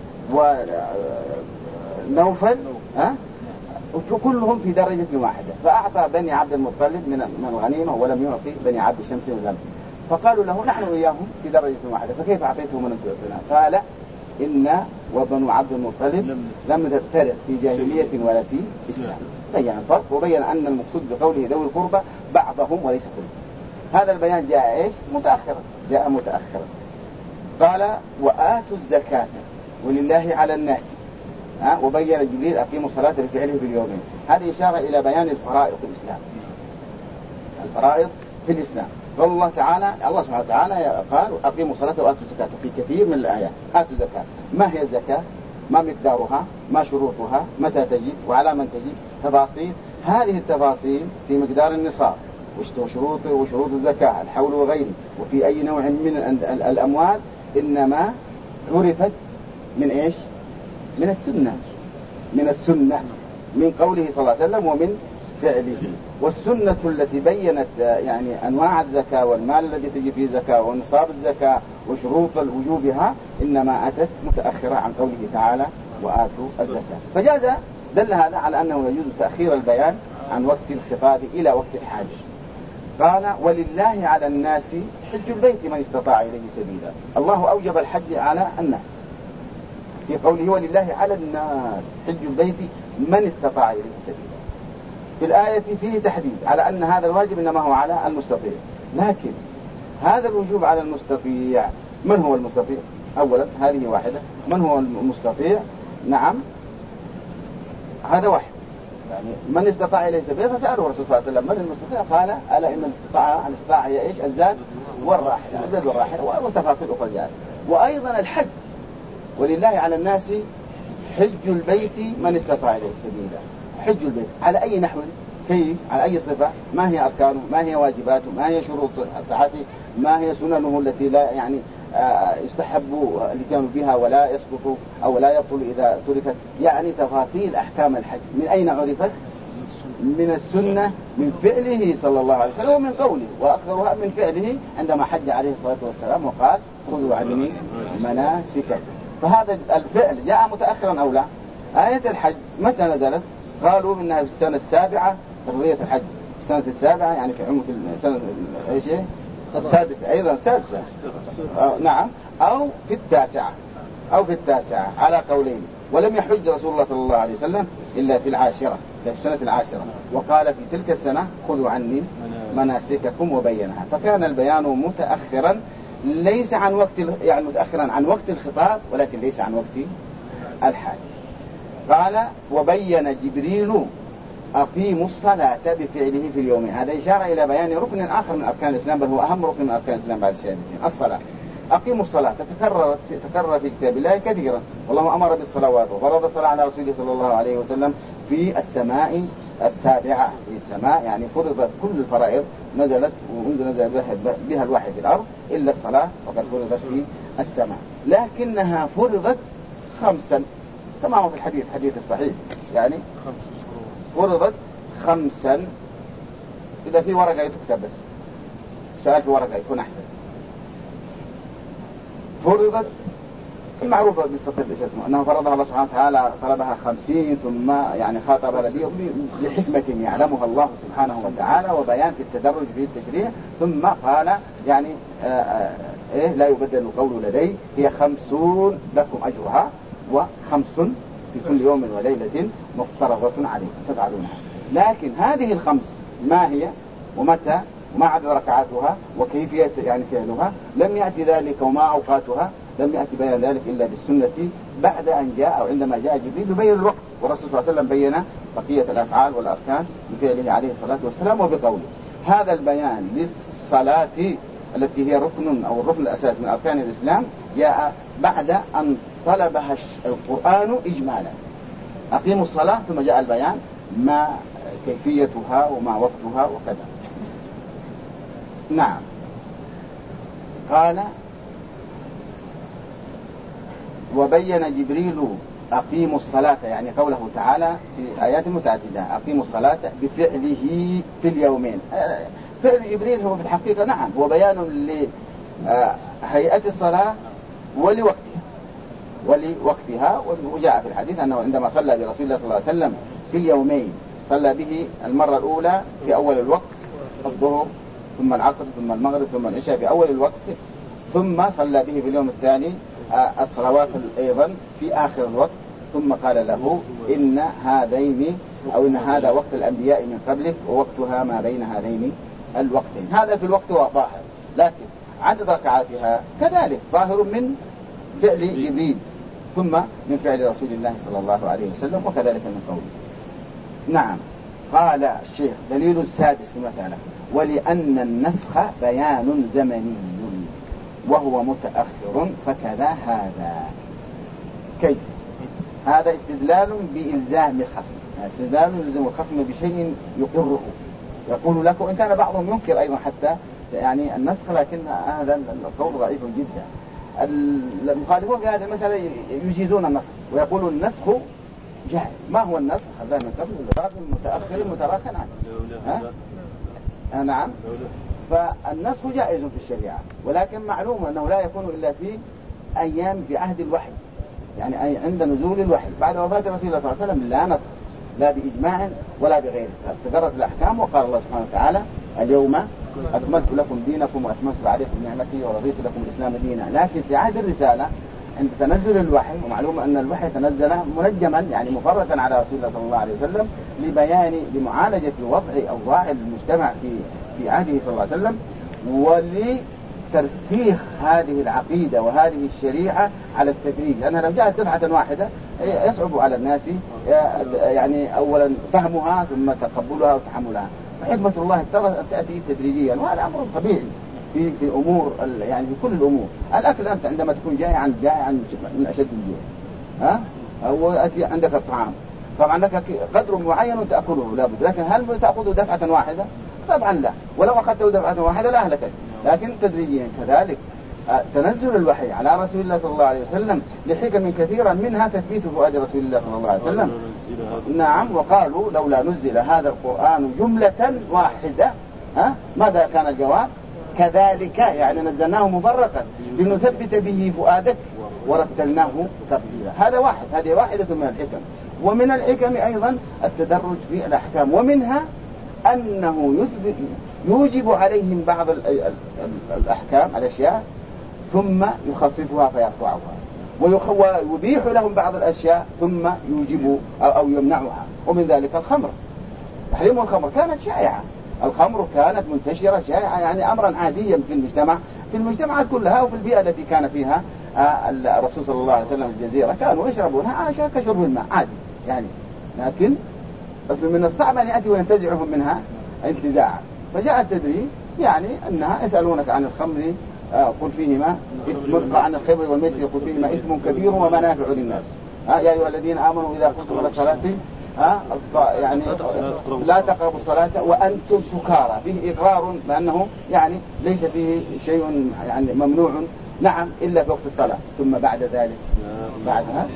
Speaker 1: ونوفل، ها؟ وكلهم في درجة واحدة، فأعطى بني عبد المطلب من الغنيمة ولم يعطي بني عبد شمس والغنم، فقالوا له نحن وإياهم في درجة واحدة فكيف أعطيتهم ولم تعطينا؟ قال إن وبنو عبد المطلب لم تفترق في جاهلية ولا في إسلام. بين الفرق وبين أن المقصود بقوله ذوي القربى بعضهم وليس كلهم. هذا البيان جاء إيش؟ متأخرا، جاء متأخرا. قال وآتوا الزكاة ولله على الناس، وبين جبريل أقيموا الصلاة بفعله في اليومين. هذه إشارة إلى بيان الفرائض في الإسلام، الفرائض في الإسلام. قال الله تعالى، الله سبحانه وتعالى قال أقيموا الصلاة وآتوا الزكاة في كثير من الآيات. آتوا الزكاة، ما هي الزكاة؟ ما مقدارها؟ ما شروطها؟ متى تجب؟ وعلى من تجب؟ تفاصيل. هذه التفاصيل في مقدار النصاب وشروط الزكاة، الحول وغيره، وفي أي نوع من الأموال، إنما عرفت من إيش؟ من السنة، من السنة، من قوله صلى الله عليه وسلم ومن فعله. والسنة التي بينت يعني أنواع الزكاة والمال الذي تجي فيه زكاة ونصاب الزكاة وشروط وجوبها إنما أتت متأخرة عن قوله تعالى وآتوا الزكاة. فجاز دل هذا على أنه يجوز تأخير البيان عن وقت الخطاب إلى وقت الحاجة. قال ولله على الناس حج البيت من استطاع إليه سبيلا. الله أوجب الحج على الناس في قوله ولله على الناس حج البيت من استطاع إليه سبيلا. في الآية فيه تحديد على أن هذا الواجب إنما هو على المستطيع، لكن هذا الوجوب على المستطيع، من هو المستطيع؟ أولا هذه واحدة، من هو المستطيع؟ نعم هذا واحد، يعني من استطاع إليه سبيلا. فسأله الرسول صلى الله عليه وسلم من المستطيع؟ قال ألا إن الاستطاعة هي إيش؟ الزاد والراحلة، الزاد والراحلة وتفاصيل أخرى جاءت. وأيضا الحج ولله على الناس حج البيت من استطاع إليه سبيلا. حج البيت على أي نحو؟ كيف؟ على أي صفة؟ ما هي أركانه؟ ما هي واجباته؟ ما هي شروط صحته؟ ما هي سننه التي لا يعني يستحب الاتيان بها ولا يسقط أو لا يبطل إذا تركت؟ يعني تفاصيل أحكام الحج من أين عرفت؟ من السنة، من فعله صلى الله عليه وسلم ومن قوله، وأكثرها من فعله عندما حج عليه الصلاة والسلام وقال خذوا عني مناسككم. فهذا الفعل جاء متأخرا أو لا؟ آية الحج متى نزلت؟ قالوا إنها في السنة السابعة، فرضية الحج في السنة السابعة، يعني في عمر السنة إيش السادسة، أيضا السادسة نعم، أو في التاسعة، أو في التاسعة على قولين. ولم يحج رسول الله صلى الله عليه وسلم إلا في العاشرة، في السنة العاشرة، وقال في تلك السنة خذوا عني مناسككم وبينها. فكان البيان متأخرا ليس عن وقت، يعني متأخرا عن وقت الخطاب ولكن ليس عن وقت الحاجة. قال وبين جبريل أقيموا الصلاة بفعله في اليوم. هذا إشارة إلى بيان ركن آخر من أركان الإسلام، بل هو أهم ركن من أركان الإسلام بعد الشهادتين، الصلاة. أقيموا الصلاة تكرر في كتاب الله كثيرا، والله أمر بالصلوات وفرض الصلاة على رسوله صلى الله عليه وسلم في السماء السابعة. في السماء يعني فرضت كل الفرائض، نزلت ونزل بها الوحي في الأرض إلا الصلاة، وقد فرضت في السماء، لكنها فرضت خمسا كما هو في الحديث الصحيح، يعني فرضت خمسا. إذا في ورقة يكتب بس سؤال في ورقة يكون أحسن. فرضت المعروفة بالصفة أنه فرضها الله سبحانه وتعالى، طلبها 50 ثم يعني خاطب الذي بحكمة يعلمها الله سبحانه وتعالى وبيان في التدرج في التشريع، ثم قال يعني لا يبدل القول لدي، هي 50 لكم أجرها و5 في كل يوم وليلة مفترضة عليكم تفعلونها. لكن هذه الخمس ما هي ومتى وما عدد ركعاتها وكيفية يعني فعلها لم يأتي ذلك، وما أوقاتها لم يأتي بيان ذلك إلا بالسنة بعد أن جاء أو عندما جاء جبريل يبين الوقت، والرسول صلى الله عليه وسلم بين بقية الأفعال والأركان بفعله عليه الصلاة والسلام وبقوله. هذا البيان للصلاة التي هي ركن أو الركن الأساس من أركان الإسلام جاء بعد أن طلبها القرآن إجمالا. أقيموا الصلاة، ثم جاء البيان ما كيفيتها وما وقتها وكذا. نعم. قال وبين جبريل أقيموا الصلاة، يعني قوله تعالى في آيات متعددة أقيموا الصلاة بفعله في اليومين. فعل جبريل هو في الحقيقة نعم هو بيان لهيئة الصلاة ولوقتها. وجاء في الحديث أنه عندما صلى برسول الله صلى الله عليه وسلم في اليومين صلى به المرة الأولى في أول الوقت الظهر، ثم العصر، ثم المغرب، ثم العشاء في أول الوقت، ثم صلى به في اليوم الثاني الصلوات أيضا في آخر الوقت، ثم قال له إن هذين أو إن هذا وقت الأنبياء من قبلك ووقتها ما بين هذين الوقتين. هذا في الوقت ظاهر، لكن عدد ركعاتها كذلك ظاهر من فعل جبريل ثم من فعل رسول الله صلى الله عليه وسلم، وكذلك من قوله. نعم. قال الشيخ دليل السادس في المسألة ولأن النسخ بيان زمني وهو متأخر فكذا هذا. كيف؟ هذا استدلال بإلزام الخصم، استدلال يلزم الخصم بشيء يقره. يقول لكم إن كان بعضهم ينكر أيضا حتى يعني النسخ، لكن هذا القول ضعيف جدا. المخالفون في هذه المسألة يجيزون النسخ ويقولون النسخ جائز. ما هو النسخ؟ هذا من قبل متأخر متراخٍ عنه. نعم. فالنسخ جائز في الشريعة، ولكن معلوم أنه لا يكون إلا في أيام في عهد الوحي، يعني عند نزول الوحي. بعد وفاة رسول الله صلى الله عليه وسلم لا نسخ لا بإجماع ولا بغيره، استقرت الأحكام. وقال الله سبحانه وتعالى اليوم أكملت لكم دينكم وأتممت عليكم نعمتي ورضيت لكم الإسلام دينا. لكن في عهد الرسالة عند تنزل الوحي، ومعلوم أن الوحي تنزل منجما يعني مفرقا على رسول الله صلى الله عليه وسلم لمعالجة وضع أوضاع المجتمع في عهده صلى الله عليه وسلم، ولترسيخ هذه العقيدة وهذه الشريعة على التدريج. لأنها لو جاءت دفعة واحدة يصعب على الناس يعني أولا فهمها ثم تقبلها وتحملها. فحكمة الله اقتضت أن تأتي تدريجيا، وهذا أمر طبيعي في أمور يعني في كل الأمور. الأكل أنت عندما تكون جائعا من أشد الجوع أو أتي عندك الطعام، طبعا لك قدر معين تأكله لابد، لكن هل تأخذه دفعة واحدة؟ طبعا لا. ولو أخذته دفعة واحدة لا أهلكت، لكن تدريجيا. كذلك تنزل الوحي على رسول الله صلى الله عليه وسلم لحكم كثيرة، منها تثبيت فؤاد رسول الله صلى الله عليه وسلم. نعم. وقالوا لولا نزل هذا القرآن جملة واحدة ماذا كان الجواب؟ كذلك يعني نزلناه مفرقا لنثبت به فؤادك ورتلناه ترتيلا. هذا واحد، هذه واحدة من الحكم. ومن الحكم أيضا التدرج في الأحكام، ومنها أنه يوجب عليهم بعض الأحكام الأشياء ثم يخففها فيرفعها، ويبيح لهم بعض الأشياء ثم يوجب أو يمنعها. ومن ذلك الخمر، تحريم الخمر كانت شائعة، الخمر كانت منتشرة شائعة، يعني أمرا عاديا في المجتمعات كلها، وفي البيئة التي كان فيها الرسول صلى الله عليه وسلم الجزيرة كانوا يشربونها كشرب الماء عادي يعني. لكن من الصعب أن يأتي وينتزعهم منها انتزاعا. فجاء التدريج يعني أنها يسألونك عن الخمر قل فيهما إثم، عن الخمر والميسر قل فيهما إثم كبير ومنافع للناس. يا أيها الذين آمنوا إذا قمتم إلى الصلاة يعني لا تقربوا الصلاة وأنتم سكارى، فيه إقرار بأنه يعني ليس فيه شيء يعني ممنوع نعم إلا في وقت الصلاة. ثم بعد ذلك بعدها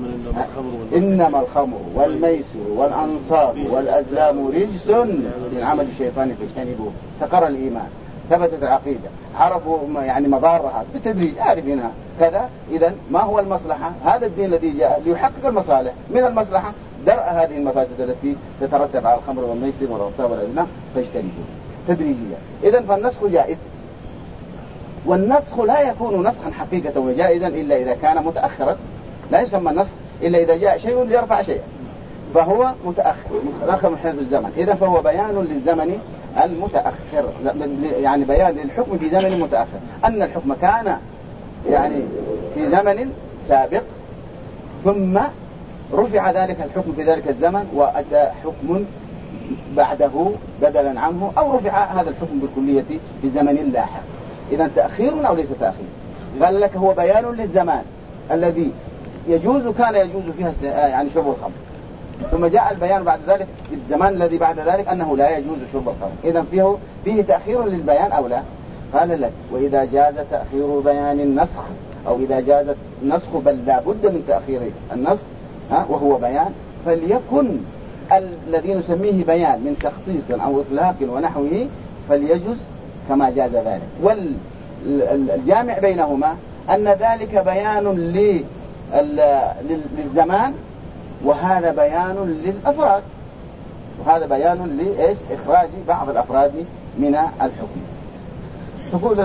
Speaker 1: إنما الخمر والميسر والأنصاب والأزلام رجس من عمل الشيطان فاجتنبوه. استقر الإيمان، ثبتت العقيدة، عرفوا يعني مضارها بالتدريج، عارفينها كذا. إذن ما هو المصلحة؟ هذا الدين الذي جاء ليحقق المصالح. من المصلحة درء هذه المفاسد التي تترتب على الخمر والميسر والأنصاب والأزلام فاجتنبوه تدريجيا. إذن فالنسخ جائز، والنسخ لا يكون نسخا حقيقة وجائزا إلا إذا كان متأخرا. لا يسمى النسخ إلا إذا جاء شيء ليرفع شيئا، فهو متأخر من حيث الزمن. إذا فهو بيان للزمن المتأخر، يعني بيان للحكم في زمن متأخر، أن الحكم كان يعني في زمن سابق ثم رفع ذلك الحكم في ذلك الزمن وأتى حكم بعده بدلا عنه، أو رفع هذا الحكم بالكلية في زمن لاحق. إذا تأخير أو ليس تأخير؟ قال لك هو بيان للزمان الذي كان يجوز فيها يعني شرب الخمر، ثم جاء البيان بعد ذلك في الزمان الذي بعد ذلك أنه لا يجوز شرب الخمر. إذا فيه تأخير للبيان أو لا؟ قال لك وإذا جاز تأخير بيان النسخ أو إذا جاز النسخ بل لا بد من تأخير النسخ وهو بيان فليكن الذي نسميه بيان من تخصيص أو إطلاق ونحوه فليجز كما جاز ذلك. والجامع بينهما أن ذلك بيان للزمان وهذا بيان للأفراد وهذا بيان لإيش إخراج بعض الأفراد من الحكم. تقول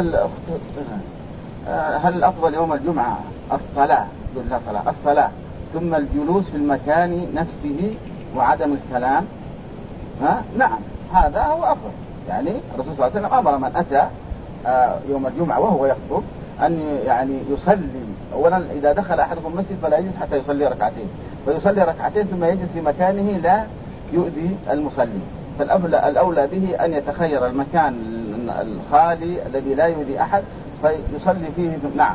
Speaker 1: هل الأفضل يوم الجمعة الصلاة ثم الجلوس في المكان نفسه وعدم الكلام؟ نعم هذا هو أفضل. يعني الرسول صلى الله عليه وسلم أمر من أتى يوم الجمعة وهو يخطب أن يعني يصلي أولا إذا دخل أحدكم المسجد فلا يجلس حتى يصلي ركعتين فيصلي ركعتين ثم يجلس في مكانه لا يؤذي المصلي. فالأولى به أن يتخير المكان الخالي الذي لا يؤذي أحد فيصلي فيه. نعم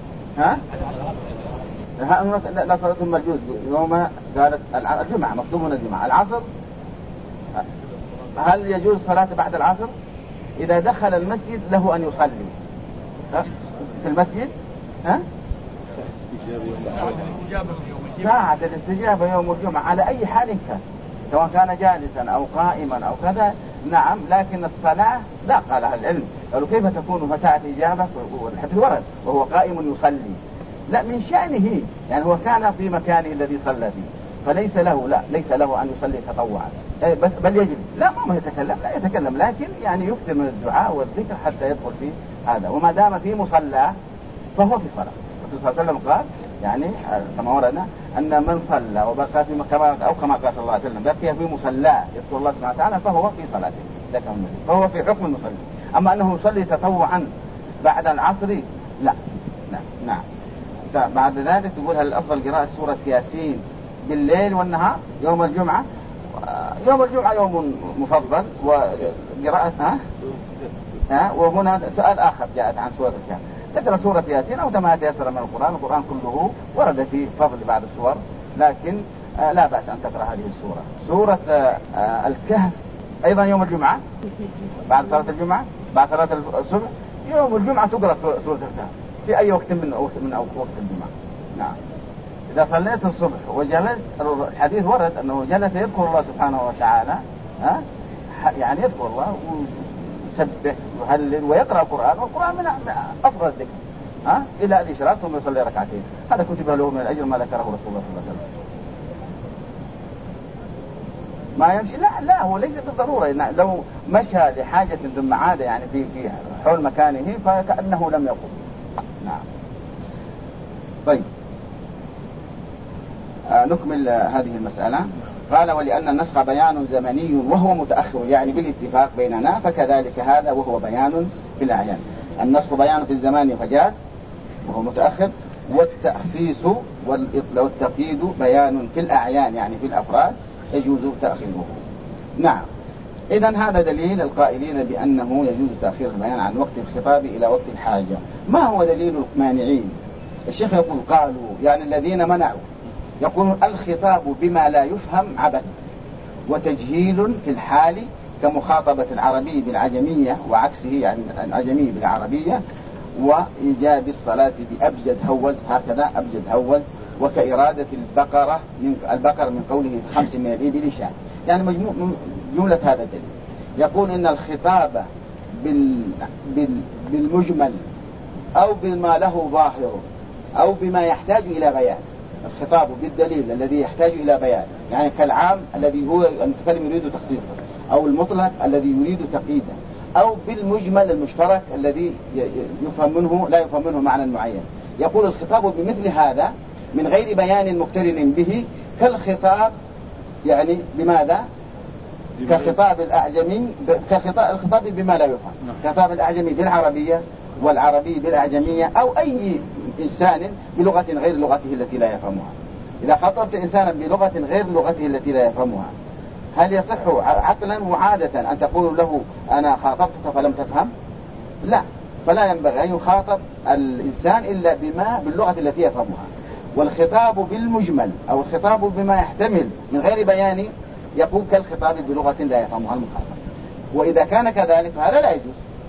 Speaker 1: لا صلاة ثم الجوز يوم قالت الجمعة مكتوب هنا الجمعة. العصر هل يجوز صلاة بعد العصر؟ إذا دخل المسجد له أن يصلي في المسجد ساعة الاستجابة يوم الجمعة على أي حال كان سواء كان جالسا أو قائما أو كذا. نعم لكن الصلاة لا قال أهل العلم قالوا كيف تكون ساعة إجابة والحديث ورد وهو قائم يصلي؟ لا من شأنه يعني هو كان في مكانه الذي صلى فيه فليس له أن يصلي تطوعا بل يجب ما يتكلم لا يتكلم لكن يعني يكثر من الدعاء والذكر حتى يدخل في هذا. وما دام في مصلى فهو في صلاة. الرسول صلى الله عليه وسلم قال يعني كما وردنا أن من صلى وبقى في مكان أو كما قال صلى الله عليه وسلم بقي في مصلى يذكر الله سبحانه وتعالى فهو في صلاته فهو في حكم المصلي. أما أنه يصلي تطوعا بعد العصر لا. نعم بعد ذلك تقول هل الأفضل قراءة سورة ياسين بالليل والنهار يوم الجمعة؟ يوم الجمعة يوم مفضل وقراءة وهنا سؤال آخر جاءت عن سورة الكهف تقرأ سورة ياسين أو ما تيسر من القرآن كله ورد فيه فضل بعض السور لكن لا بأس أن تقرأ هذه السورة. سورة الكهف أيضا يوم الجمعة بعد صلاة الجمعة بعد صلاة الصبح يوم الجمعة تقرأ سورة الكهف في أي وقت من وقت الجمعة. نعم إذا صليت الصبح وجلست الحديث ورد أنه جلس يذكر الله سبحانه وتعالى يعني يذكر الله ويسبح ويهلل ويقرأ القرآن والقرآن من أفضل الذكر إلى الإشراق ثم يصلي ركعتين هذا كتب له من الأجر ما ذكره رسول الله صلى الله عليه وسلم. ما يمشي لا هو ليس بالضرورة لو مشى لحاجة ثم عاد يعني في حول مكانه فكأنه لم يقم. نعم طيب نكمل هذه المسألة. قال ولأن النسخ بيان زمني وهو متأخر يعني بالاتفاق بيننا فكذلك هذا وهو بيان في الأعيان. النسخ بيان في الزمان فجاز وهو متأخر والتأخصيص والتقييد بيان في الأعيان يعني في الأفراد يجوز تأخيره. نعم إذن هذا دليل القائلين بأنه يجوز تأخير البيان عن وقت الخطاب إلى وقت الحاجة. ما هو دليل المانعين؟ الشيخ يقول قالوا يعني الذين منعوا يقول الخطاب بما لا يفهم عبث وتجهيل في الحال كمخاطبة العربي بالعجمية وعكسه يعني العجمي بالعربية وإيجاب الصلاة بأبجد هوز هكذا أبجد هوز وكإرادة البقر من قوله 5 من الإبل شاة يعني جملة هذا الدليل. يقول إن الخطاب بالمجمل أو بما له ظاهر أو بما يحتاج إلى بيان. الخطاب بالدليل الذي يحتاج إلى بيان يعني كالعام الذي هو المتكلم يريد تخصيصا أو المطلق الذي يريد تقييدا أو بالمجمل المشترك الذي يفهم منه لا يفهم منه معنى معين. يقول الخطاب بمثل هذا من غير بيان مقترن به كالخطاب يعني بماذا؟ كخطاب الأعجمي الخطاب بما لا يفهم كخطاب الأعجمي بالعربية والعربي بالأعجمية أو أي إنسان بلغة غير لغته التي لا يفهمها. إذا خاطبت إنسانا بلغة غير لغته التي لا يفهمها هل يصح عقلا وعادة أن تقول له أنا خاطبتك فلم تفهم؟ لا فلا ينبغي أن يخاطب الإنسان إلا باللغة التي يفهمها. والخطاب بالمجمل أو الخطاب بما يحتمل من غير بيان يقول كالخطاب بلغة لا يفهمها المخاطب. وإذا كان كذلك فهذا لا يجوز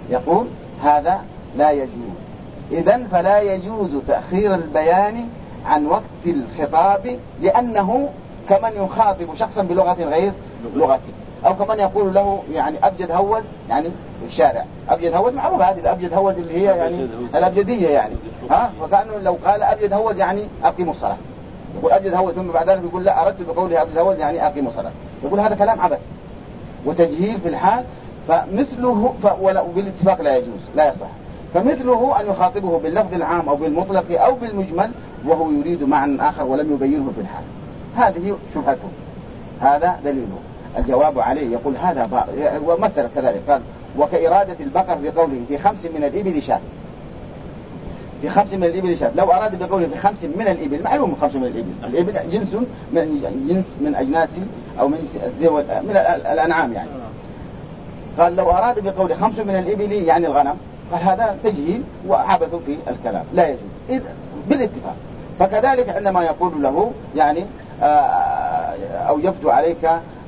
Speaker 1: يقول هذا لا يجوز. إذن فلا يجوز تأخير البيان عن وقت الخطاب، لأنه كمن يخاطب شخصا بلغة غير لغته، أو كمن يقول له يعني أبجد هوز، يعني في الشارع أبجد هوز معروف، هذه الأبجد هوز اللي هي يعني الأبجدية يعني وكأنه لو قال أبجد هوز يعني أقيموا الصلاة، يقول أبجد هوز ثم بعد ذلك يقول لا أردت بقوله أبجد هوز يعني أقيموا الصلاة، يقول هذا كلام عبث وتجهيل في الحال. فمثله بالاتفاق لا يجوز لا يصح. فمثله أن يخاطبه باللفظ العام أو بالمطلق أو بالمجمل وهو يريد معنى آخر ولم يبينه في الحال، هذه شبهته، هذا دليله. الجواب عليه يقول هذا ومثل كذلك قال وكإرادة البقر بقوله في 5 من الإبل شاة، في 5 من الإبل شاة، لو أراد بقوله في 5 من الإبل، معلوم 5 من الإبل، الإبل جنس من أجناس أو من الأنعام يعني. قال لو أراد بقوله 5 من الإبل يعني الغنم، قال هذا تجهيل وعبث في الكلام لا يجوز بالاتفاق. فكذلك عندما يقول له يعني أوجبت عليك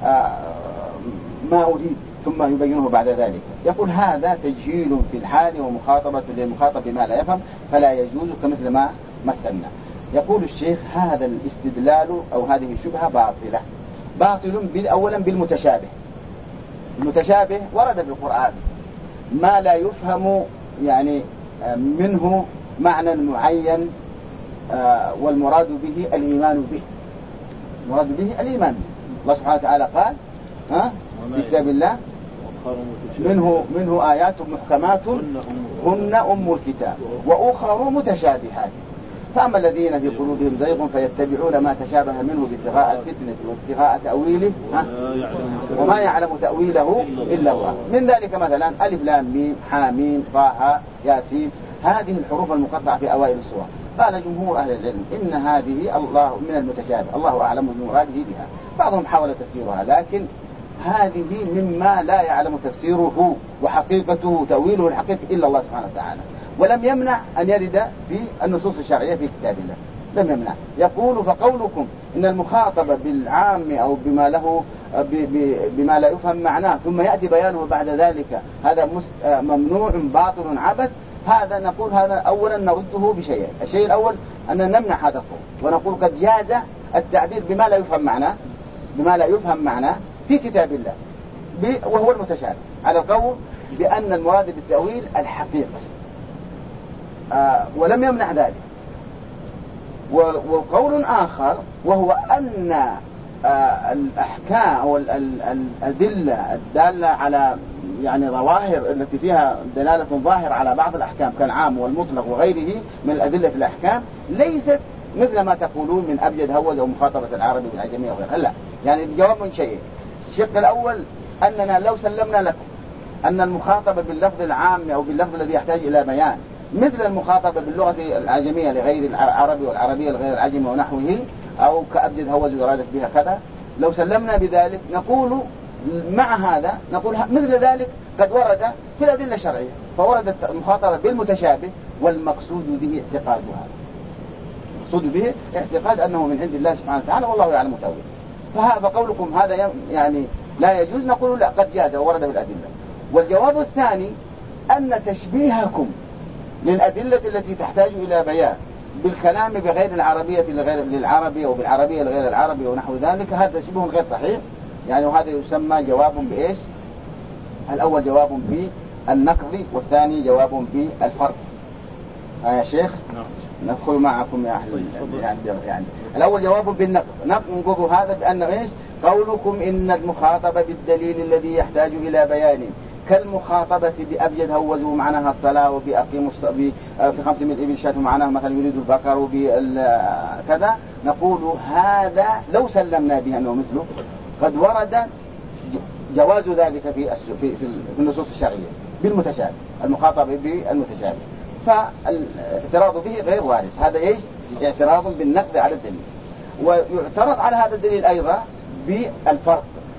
Speaker 1: ما أريد ثم يبينه بعد ذلك، يقول هذا تجهيل في الحال ومخاطبة للمخاطب بما لا يفهم فلا يجوز كمثل ما مثلنا. يقول الشيخ هذا الاستدلال أو هذه الشبهة باطل أولا بالمتشابه. المتشابه ورد بالقرآن ما لا يفهم يعني منه معنى معين والمراد به الإيمان به، المراد به الإيمان به. الله سبحانه وتعالى قال في كتاب الله منه آيات محكمات هن أم الكتاب وأخر متشابهات، فأما الذين في قلوبهم زيغ فيتبعون ما تشابه منه ابتغاء الفتنة وابتغاء تأويله وما يعلم تأويله إلا الله. من ذلك مثلا ألف لام ميم حاميم طه ياسين، هذه الحروف المقطعة في أوائل السور. قال جمهور أهل العلم إن هذه الله من المتشابه، الله أعلم بمراده بها. بعضهم حاول تفسيرها، لكن هذه مما لا يعلم تفسيره وحقيقته تأويله الحقيقي إلا الله سبحانه وتعالى، ولم يمنع أن يرد في النصوص الشرعية في كتاب الله، لم يمنع. يقول فقولكم إن المخاطب بالعام أو بما لا يفهم معناه ثم يأتي بيانه بعد ذلك هذا ممنوع باطل عبث، هذا نقول هذا أولا نرده بشيء. الشيء الأول أن نمنع هذا القول ونقول قد جاز التعبير بما لا يفهم معناه في كتاب الله وهو المتشابه، على القول بأن المراد بالتأويل الحقيقة ولم يمنع ذلك. وقول آخر وهو أن الأحكام أو الأدلة الدالة على يعني ظواهر التي فيها دلالة ظاهرة على بعض الأحكام كالعام والمطلق وغيره من الأدلة الأحكام ليست مثل ما تقولون من أبجد هوز أو مخاطبة العربي بالعجمية وغيرها. لا، يعني الجواب من شيء. الشق الأول أننا لو سلمنا لكم أن المخاطبة باللفظ العام أو باللفظ الذي يحتاج إلى بيان مثل المخاطبة باللغة العجمية لغير العربي والعربية لغير العجم ونحوه، أو كأبجد هوز وإرادة بها كذا، لو سلمنا بذلك نقول مع هذا نقول مثل ذلك قد ورد في الأدلة الشرعية، فوردت المخاطبة بالمتشابه والمقصود به اعتقادها، المقصود به اعتقاد أنه من عند الله سبحانه وتعالى والله يعلم تأويله. فقولكم هذا يعني لا يجوز، نقول لا قد جاز وورد بالأدلة. والجواب الثاني أن تشبيهكم للأدلة التي تحتاج إلى بيان بالكلام بغير العربية للعربي وبالعربية لغير العربي ونحو ذلك، هذا تشبيه غير صحيح يعني، وهذا يسمى جواب بإيش؟ الأول جواب بالنقض والثاني جواب بالفرق. يا شيخ ندخل معكم يا أهل يعني الأول جواب بالنقض، ننقض هذا بأنه إيش؟ قولكم إن المخاطبة بالدليل الذي يحتاج إلى بيان كالمخاطبة بأبجد هوزوا معناها الصلاة وبأقيموا في 5 من الإبل شاة معناها مثلا يريد البقر وبكذا، نقول هذا لو سلمنا به أنه مثله قد ورد جواز ذلك في النصوص الشرعية بالمتشابه، المخاطبة بالمتشابه، فالاعتراض به غير وارد. هذا إيش؟ اعتراض بالنقد على الدليل. ويعترض على هذا الدليل أيضا بالفرق،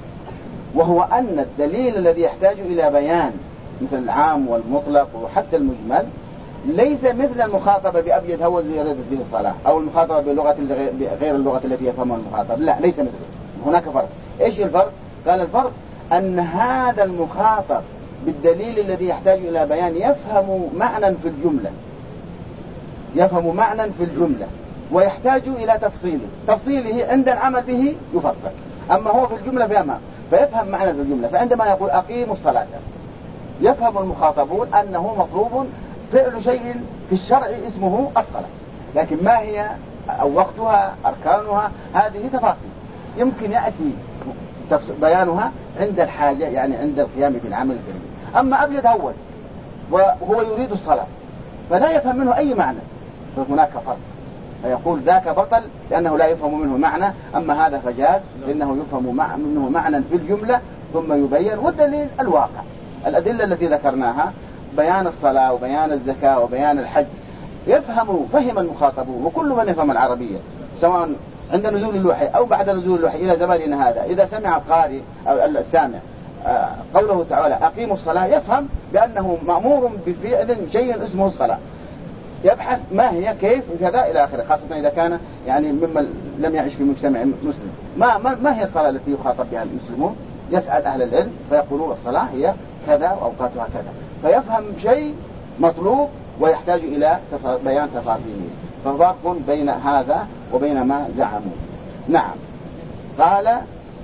Speaker 1: وهو أن الدليل الذي يحتاج إلى بيان مثل العام والمطلق وحتى المجمل ليس مثل المخاطبة بأبيض هوز يريد به الصلاة أو المخاطبة بلغة غير اللغة التي يفهمها المخاطب، لا ليس مثله، هناك فرق. إيش الفرق؟ قال الفرق أن هذا المخاطب بالدليل الذي يحتاج إلى بيان يفهم معنى في الجملة، يفهم معنى في الجملة ويحتاج إلى تفصيله عند العمل به يفصل. أما هو في الجملة فيفهم معنى في الجملة. فعندما يقول أقيموا الصلاة يفهم المخاطبون أنه مطلوب فعل شيء في الشرع اسمه الصلاة، لكن ما هي أو وقتها أركانها هذه تفاصيل يمكن يأتي بيانها عند الحاجة، يعني عند القيام بالعمل الفعلي. أما أبيض أول وهو يريد الصلاة فلا يفهم منه أي معنى فهناك فرق، فيقول ذاك بطل لأنه لا يفهم منه معنى، أما هذا فجاز لأنه يفهم منه معنى في الجملة ثم يبين. والدليل الواقع، الأدلة التي ذكرناها بيان الصلاة وبيان الزكاة وبيان الحج فهم المخاطبون وكل من يفهم العربية سواء عند نزول الوحي أو بعد نزول الوحي إلى زماننا هذا. إذا سمع القارئ أو السامع قوله تعالى أقيموا الصلاة يفهم بأنه مأمور بفعل شيء اسمه الصلاة، يبحث ما هي كيف كذا إلى آخره، خاصة إذا كان يعني ممن لم يعيش في مجتمع مسلم. ما هي الصلاة التي يخاطب بها المسلمون؟ يسأل أهل العلم فيقولون الصلاة هي كذا وأوقاتها كذا، فيفهم شيء مطلوب ويحتاج إلى بيان تفاصيله. ففرق بين هذا وبين ما زعموا. نعم. قال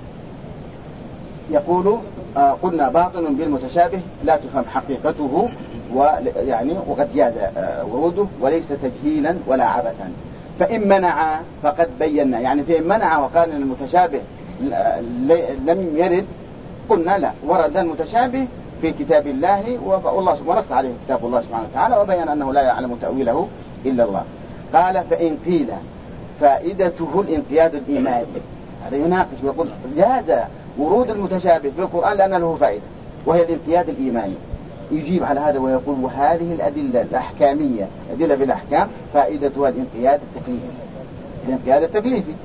Speaker 1: يقول قلنا باطن بالمتشابه لا تفهم حقيقته ويعني وقد جاز وروده وليس تجهيلا ولا عبثا. فإن منع فقد بينا، يعني فإن منع وكان المتشابه لم يرد قلنا لا، ورد المتشابه في كتاب الله ونص عليه كتاب الله سبحانه وتعالى وبين أنه لا يعلم تأويله إلا الله. قال فإن قيل فائدته الانقياد الإيماني، هذا يناقش ويقول جاز ورود المتشابه في القرآن لأن له فائدة وهي الانقياد الإيماني. يجيب على هذا ويقول وهذه الأدلة الأحكامية أدلة بالأحكام فائدتها الانقياد التكليفي. الانقياد التكليفي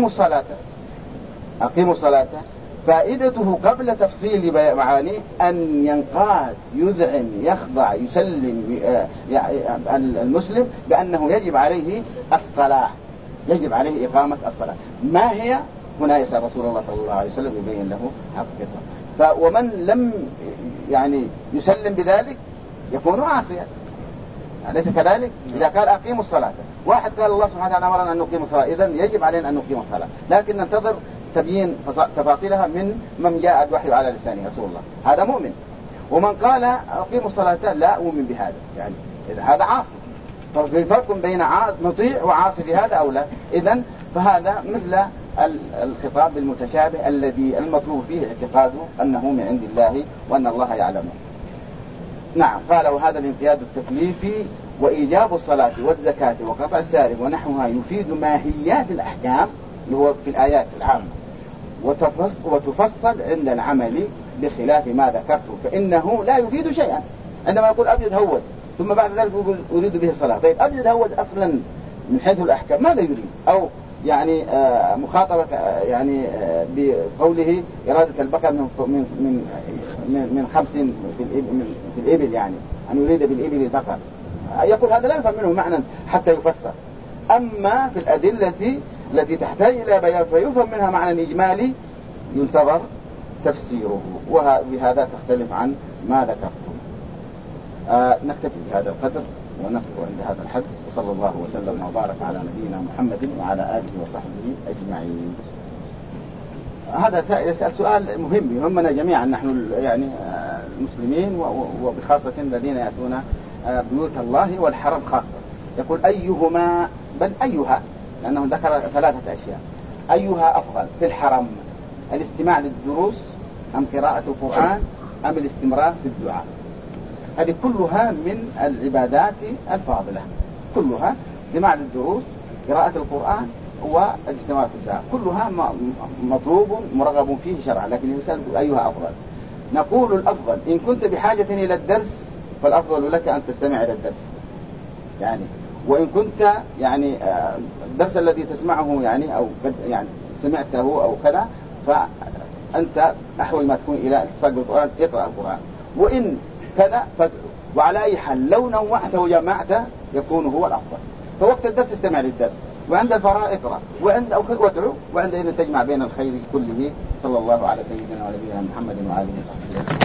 Speaker 1: أقيموا الصلاة فائدته قبل تفصيل معانيه أن ينقاد يذعن يخضع يسلم المسلم بأنه يجب عليه الصلاة، يجب عليه إقامة الصلاة. ما هي؟ هنا يسأل رسول الله صلى الله عليه وسلم يبين له حقيقتها. ومن لم يعني يسلم بذلك يكون عاصيا، أليس كذلك؟ إذا قال أقيموا الصلاة، واحد قال الله سبحانه وتعالى أمرنا أن نقيم الصلاة، إذن يجب علينا أن نقيم الصلاة، لكن ننتظر تبيين تفاصيلها من جاء الوحي على لسانه رسول الله، هذا مؤمن. ومن قال أقيموا الصلاة لا أؤمن بهذا، يعني إذا هذا عاصي. ففي فرق بين مطيع وعاصي في هذا أو لا. إذن فهذا مثل الخطاب المتشابه الذي المطلوب فيه اعتقاده أنه من عند الله وأن الله يعلمه. نعم. قال وهذا الانقياد التكليفي وإيجاب الصلاة والزكاة وقطع السارق ونحوها يفيد ماهيات الأحكام اللي هو في الآيات العامة وتفصل عند العمل بخلاف ما ذكرته فإنه لا يفيد شيئا. عندما يقول أبيض هوز ثم بعد ذلك يقول أريد به الصلاة، طيب أبيض هوز أصلا من حيث الأحكام ماذا يريد؟ أو يعني مخاطبة يعني بقوله إرادة البقر من 5 في الإبل، يعني أن يريد بالإبل البقر، يقول هذا لا يفهم منه معنى حتى يفسر. أما في الأدلة التي تحتاج إلى بيان فيفهم منها معنى إجمالي ينتظر تفسيره، وبهذا تختلف عن ما ذكرتم. نكتفي بهذا القدر ونقف عند هذا الحد، وصلى الله وسلم وبارك على نبينا محمد وعلى آله وصحبه أجمعين. هذا يسأل سؤال مهم يهمنا جميعا نحن يعني المسلمين وبخاصة الذين يأتون بيوت الله والحرم خاصة. يقول أيهما بل أيها، لأنه ذكر 3 أشياء، أيها أفضل في الحرم، الاستماع للدروس أم قراءة القرآن أم الاستمرار في الدعاء؟ هذه كلها من العبادات الفاضلة، كلها استماع للدروس قراءة القرآن والاستمرار في الدعاء، كلها مطلوب مرغب فيه شرعا، لكن يسأل أيها أفضل. نقول الأفضل إن كنت بحاجة إلى الدرس فالأفضل لك أن تستمع إلى الدرس، يعني وإن كنت يعني الدرس الذي تسمعه يعني أو يعني سمعته أو كذا فأنت أحوج ما تكون إلى اتصال بالقرآن، اقرأ القرآن، وإن كذا فادعو. وعلى أي حال لو نوعت وجمعت يكون هو الأفضل. فوقت الدرس استمع للدرس، وعند الفراغ اقرأ، وعند أو وادعو، وعندئذ تجمع بين الخير كله. صلى الله على سيدنا ونبينا محمد وآله وصحبه.